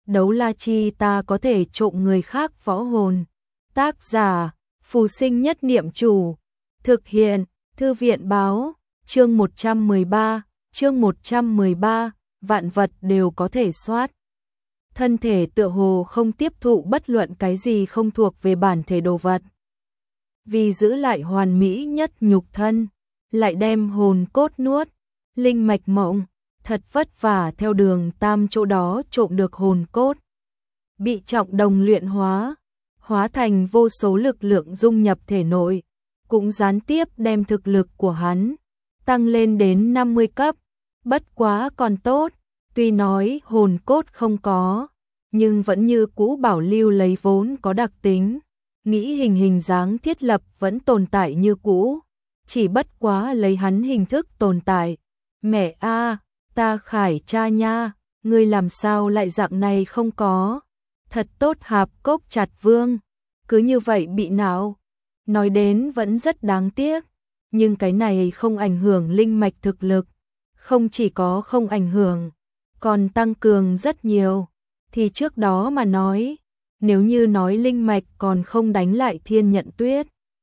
đấu la chi ta có thể trộm người khác võ hồn. Tác giả, Phù Sinh Nhất Niệm Chủ. Thực hiện, Thư viện báo, chương 113, vạn vật đều có thể soát. Thân thể tựa hồ không tiếp thụ bất luận cái gì không thuộc về bản thể đồ vật. Vì giữ lại hoàn mỹ nhất nhục thân, lại đem hồn cốt nuốt, linh mạch mộng, thật vất vả theo đường tam chỗ đó trộm được hồn cốt. Bị trọng đồng luyện hóa thành vô số lực lượng dung nhập thể nội, cũng gián tiếp đem thực lực của hắn tăng lên đến 50 cấp, bất quá còn tốt, tuy nói hồn cốt không có, nhưng vẫn như cũ bảo lưu lấy vốn có đặc tính, nghĩ hình dáng thiết lập vẫn tồn tại như cũ, chỉ bất quá lấy hắn hình thức tồn tại. Mẹ a, ta Khải cha nha, ngươi làm sao lại dạng này không có? Thật tốt Hạp Cốc Chặt Vương, cứ như vậy bị não. Nói đến vẫn rất đáng tiếc, nhưng cái này không ảnh hưởng linh mạch thực lực, không chỉ có không ảnh hưởng, còn tăng cường rất nhiều. Thì trước đó mà nói, nếu như nói linh mạch còn không đánh lại Thiên Nhận Tuyết,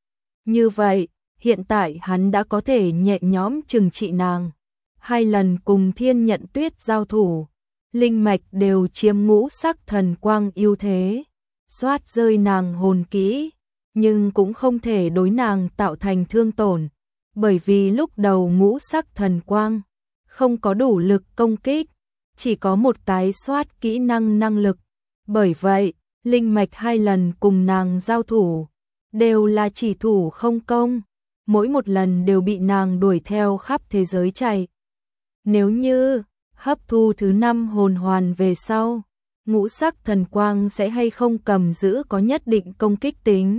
như vậy, hiện tại hắn đã có thể nhẹ nhõm trừng trị nàng. 2 lần cùng Thiên Nhận Tuyết giao thủ, linh mạch đều chiếm ngũ sắc thần quang ưu thế, xoát rơi nàng hồn kỹ, nhưng cũng không thể đối nàng tạo thành thương tổn, bởi vì lúc đầu ngũ sắc thần quang không có đủ lực công kích, chỉ có một cái xoát kỹ năng lực. Bởi vậy, linh mạch 2 lần cùng nàng giao thủ, đều là chỉ thủ không công, mỗi một lần đều bị nàng đuổi theo khắp thế giới chạy. Nếu như hấp thu thứ 5 hồn hoàn về sau, ngũ sắc thần quang sẽ hay không cầm giữ có nhất định công kích tính.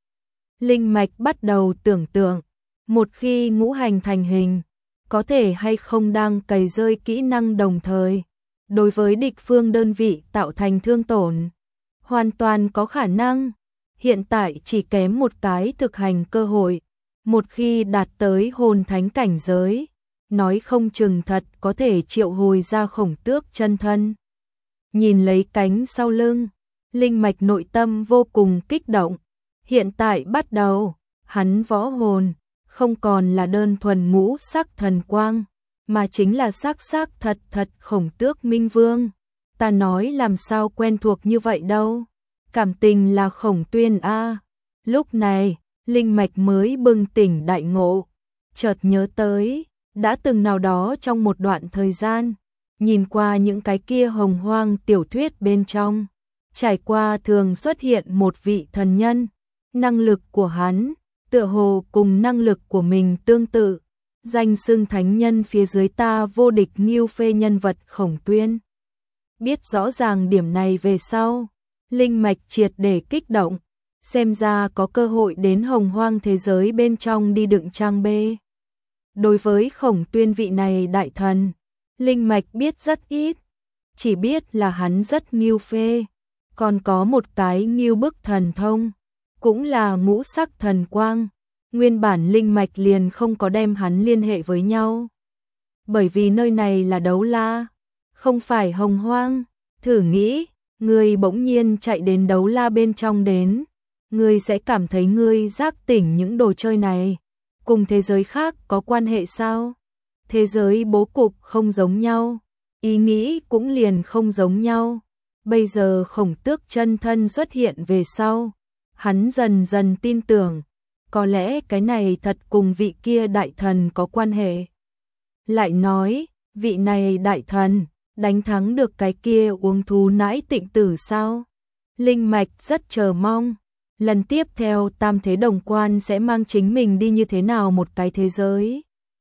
Linh mạch bắt đầu tưởng tượng, một khi ngũ hành thành hình, có thể hay không đang cày rơi kỹ năng đồng thời, đối với địch phương đơn vị tạo thành thương tổn. Hoàn toàn có khả năng, hiện tại chỉ kém một cái thực hành cơ hội, một khi đạt tới hồn thánh cảnh giới, nói không chừng thật có thể triệu hồi ra Khổng Tước chân thân. Nhìn lấy cánh sau lưng, linh mạch nội tâm vô cùng kích động. Hiện tại bắt đầu, hắn võ hồn không còn là đơn thuần ngũ sắc thần quang, mà chính là sắc thật Khổng Tước Minh Vương. Ta nói làm sao quen thuộc như vậy đâu, cảm tình là Khổng Tuyên a. Lúc này, linh mạch mới bừng tỉnh đại ngộ, chợt nhớ tới, đã từng nào đó trong một đoạn thời gian, nhìn qua những cái kia hồng hoang tiểu thuyết bên trong, trải qua thường xuất hiện một vị thần nhân, năng lực của hắn tựa hồ cùng năng lực của mình tương tự, danh xưng thánh nhân phía dưới ta vô địch Ngưu Phê nhân vật Khổng Tuyên. Biết rõ ràng điểm này về sau, linh mạch triệt để kích động, xem ra có cơ hội đến hồng hoang thế giới bên trong đi đựng trang bê. Đối với Khổng Tuyên vị này đại thần, linh mạch biết rất ít, chỉ biết là hắn rất Ngưu Phê, còn có một cái Ngưu Bức thần thông, cũng là ngũ sắc thần quang, nguyên bản linh mạch liền không có đem hắn liên hệ với nhau. Bởi vì nơi này là đấu la, không phải hồng hoang, thử nghĩ, ngươi bỗng nhiên chạy đến đấu la bên trong đến, ngươi sẽ cảm thấy ngươi giác tỉnh những đồ chơi này cùng thế giới khác có quan hệ sao? Thế giới bố cục không giống nhau, ý nghĩ cũng liền không giống nhau. Bây giờ Khổng Tước chân thân xuất hiện về sau, hắn dần dần tin tưởng, có lẽ cái này thật cùng vị kia đại thần có quan hệ. Lại nói, vị này đại thần, đánh thắng được cái kia uống thú nãi Tịnh Tử sao? Linh mạch rất chờ mong, lần tiếp theo Tam Thế Đồng Quan sẽ mang chính mình đi như thế nào một cái thế giới.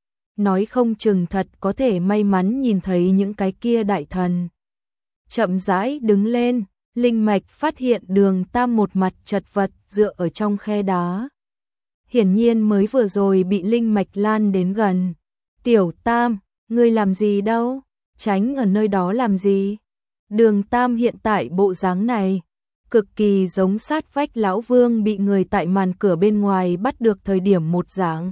Nói không chừng thật có thể may mắn nhìn thấy những cái kia đại thần. Chậm rãi đứng lên, linh mạch phát hiện Đường Tam một mặt chật vật dựa ở trong khe đá. Hiển nhiên mới vừa rồi bị linh mạch lan đến gần. Tiểu Tam, ngươi làm gì đâu? Tránh ở nơi đó làm gì? Đường Tam hiện tại bộ dáng này, cực kỳ giống sát vách lão vương bị người tại màn cửa bên ngoài bắt được thời điểm một dạng.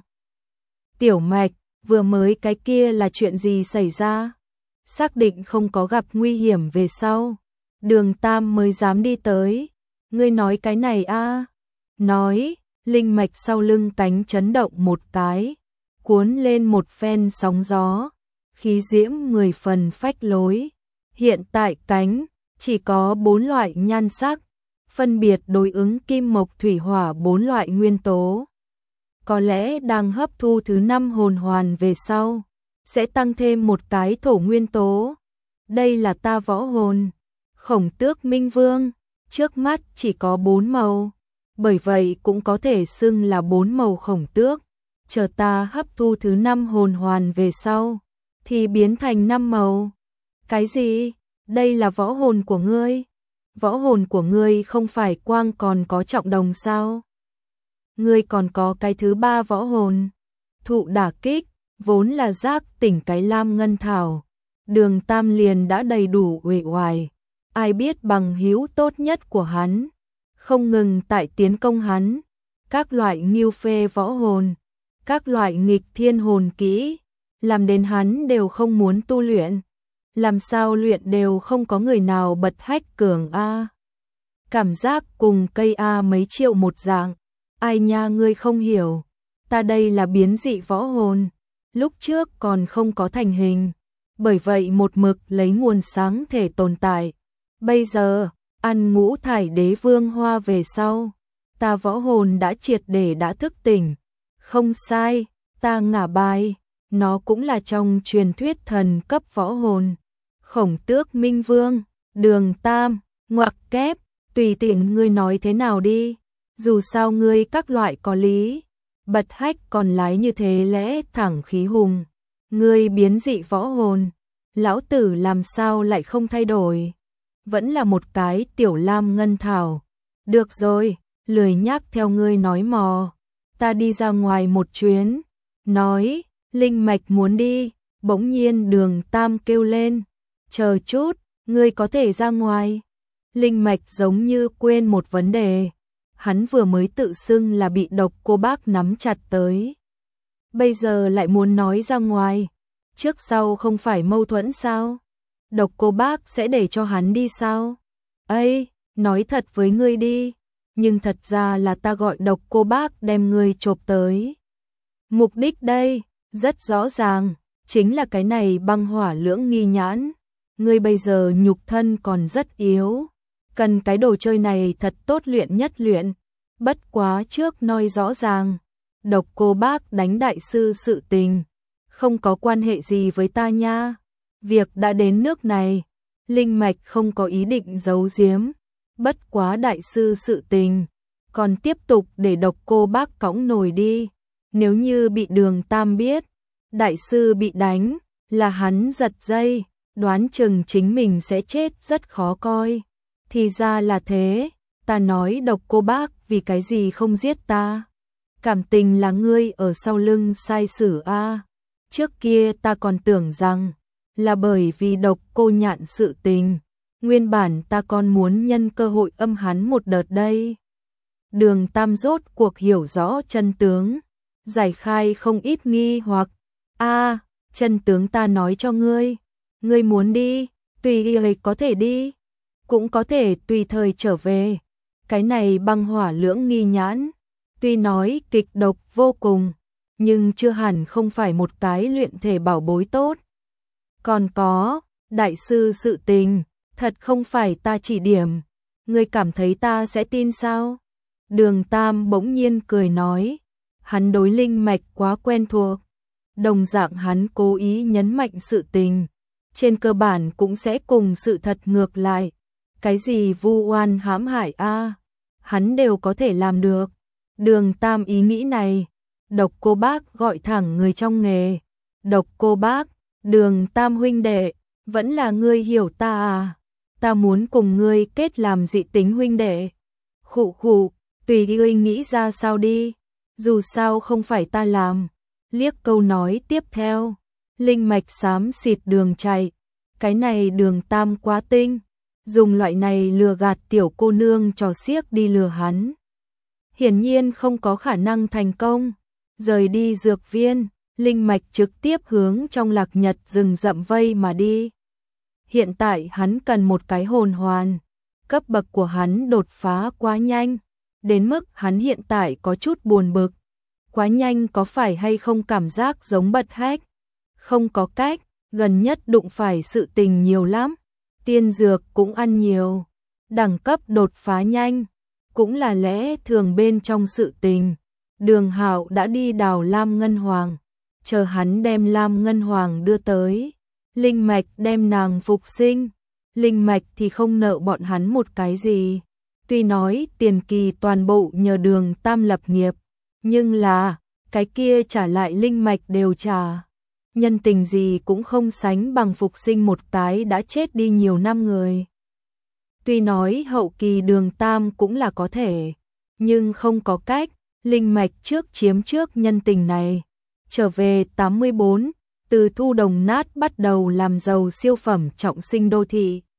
Tiểu Mạch, vừa mới cái kia là chuyện gì xảy ra? Xác định không có gặp nguy hiểm về sau, Đường Tam mới dám đi tới. Ngươi nói cái này a? Nói, linh mạch sau lưng cánh chấn động một cái, cuốn lên một phen sóng gió, khí diễm 10 phần phách lối. Hiện tại cánh chỉ có 4 loại nhan sắc, phân biệt đối ứng kim mộc thủy hỏa 4 loại nguyên tố. Có lẽ đang hấp thu thứ 5 hồn hoàn về sau, sẽ tăng thêm một cái thổ nguyên tố. Đây là ta võ hồn, Khổng Tước Minh Vương, trước mắt chỉ có 4 màu, bởi vậy cũng có thể xưng là 4 màu khổng tước. Chờ ta hấp thu thứ 5 hồn hoàn về sau, thì biến thành 5 màu. Cái gì? Đây là võ hồn của ngươi? Võ hồn của ngươi không phải quang còn có trọng đồng sao? Ngươi còn có cái thứ 3 võ hồn. Thụ đả kích, vốn là giác tỉnh cái lam ngân thảo. Đường Tam liền đã đầy đủ uể oải. Ai biết bằng hữu tốt nhất của hắn, không ngừng tại tiến công hắn. Các loại nghiêu phê võ hồn, các loại nghịch thiên hồn kỹ, làm đến hắn đều không muốn tu luyện. Làm sao luyện đều không có người nào bật hách cường a. Cảm giác cùng cây A mấy triệu một dạng. Ai nha, ngươi không hiểu. Ta đây là biến dị võ hồn, lúc trước còn không có thành hình, bởi vậy một mực lấy nguồn sáng thể tồn tại. Bây giờ, ăn ngũ thải đế vương hoa về sau, ta võ hồn đã triệt để đã thức tỉnh. Không sai, ta ngả bài, nó cũng là trong truyền thuyết thần cấp võ hồn. Khổng Tước Minh Vương, Đường Tam, ngoặc kép, tùy tiện ngươi nói thế nào đi, dù sao ngươi các loại có lý. Bật hách còn lái như thế lẽ thẳng khí hùng. Ngươi biến dị võ hồn, lão tử làm sao lại không thay đổi? Vẫn là một cái tiểu lam ngân thảo. Được rồi, lười nhác theo ngươi nói mò. Ta đi ra ngoài một chuyến. Nói, linh mạch muốn đi, bỗng nhiên Đường Tam kêu lên. Chờ chút, ngươi có thể ra ngoài. Linh mạch giống như quên một vấn đề. Hắn vừa mới tự xưng là bị Độc Cô Bác nắm chặt tới. Bây giờ lại muốn nói ra ngoài. Trước sau không phải mâu thuẫn sao? Độc Cô Bác sẽ để cho hắn đi sao? Ây, nói thật với ngươi đi. Nhưng thật ra là ta gọi Độc Cô Bác đem ngươi chộp tới. Mục đích đây, rất rõ ràng, chính là cái này băng hỏa lưỡng nghi nhãn. Ngươi bây giờ nhục thân còn rất yếu, cần cái đồ chơi này thật tốt luyện nhất luyện. Bất quá trước nói rõ ràng, Độc Cô Bác đánh đại sư sự tình, không có quan hệ gì với ta nha. Việc đã đến nước này, linh mạch không có ý định giấu giếm. Bất quá đại sư sự tình, còn tiếp tục để Độc Cô Bác cõng nổi đi. Nếu như bị Đường Tam biết, đại sư bị đánh, là hắn giật dây, đoán chừng chính mình sẽ chết rất khó coi. Thì ra là thế, ta nói Độc Cô Bác vì cái gì không giết ta? Cảm tình là ngươi ở sau lưng sai sử a. Trước kia ta còn tưởng rằng là bởi vì Độc Cô Nhạn sự tình, nguyên bản ta còn muốn nhân cơ hội âm hắn một đợt đây. Đường Tam rốt cuộc hiểu rõ chân tướng, giải khai không ít nghi hoặc. A, chân tướng ta nói cho ngươi, ngươi muốn đi, tùy ý có thể đi, cũng có thể tùy thời trở về. Cái này băng hỏa lưỡng nghi nhãn, tuy nói kịch độc vô cùng, nhưng chưa hẳn không phải một cái luyện thể bảo bối tốt. Còn có, đại sư sự tình, thật không phải ta chỉ điểm, ngươi cảm thấy ta sẽ tin sao? Đường Tam bỗng nhiên cười nói, hắn đối linh mạch quá quen thuộc, đồng dạng hắn cố ý nhấn mạnh sự tình, trên cơ bản cũng sẽ cùng sự thật ngược lại. Cái gì vu oan hãm hại a, hắn đều có thể làm được. Đường Tam ý nghĩ này, Độc Cô Bác gọi thẳng người trong nghề. Độc Cô Bác, Đường Tam huynh đệ, vẫn là ngươi hiểu ta à? Ta muốn cùng ngươi kết làm dị tính huynh đệ. Khụ khụ, tùy ngươi nghĩ ra sao đi, dù sao không phải ta làm. Liếc câu nói tiếp theo, linh mạch xám xịt đường chạy. Cái này Đường Tam quá tinh, dùng loại này lừa gạt tiểu cô nương trò xiếc đi lừa hắn. Hiển nhiên không có khả năng thành công. Rời đi dược viên, linh mạch trực tiếp hướng trong Lạc Nhật rừng rậm vây mà đi. hiện tại hắn cần một cái hồn hoàn. Cấp bậc của hắn đột phá quá nhanh, đến mức hắn hiện tại có chút buồn bực. Quá nhanh có phải hay không cảm giác giống bật hách? Không có cách, gần nhất đụng phải sự tình nhiều lắm. Tiên dược cũng ăn nhiều. Đẳng cấp đột phá nhanh, cũng là lẽ thường bên trong sự tình. Đường Hạo đã đi đào Lam Ngân Hoàng, chờ hắn đem Lam Ngân Hoàng đưa tới. Linh mạch đem nàng phục sinh, linh mạch thì không nợ bọn hắn một cái gì. Tuy nói tiền kỳ toàn bộ nhờ Đường Tam lập nghiệp, nhưng là cái kia trả lại linh mạch đều trả. Nhân tình gì cũng không sánh bằng phục sinh một cái đã chết đi nhiều năm người. Tuy nói hậu kỳ Đường Tam cũng là có thể, nhưng không có cách, linh mạch trước chiếm trước nhân tình này. Trở về 84, từ thu đồng nát bắt đầu làm giàu siêu phẩm trọng sinh đô thị.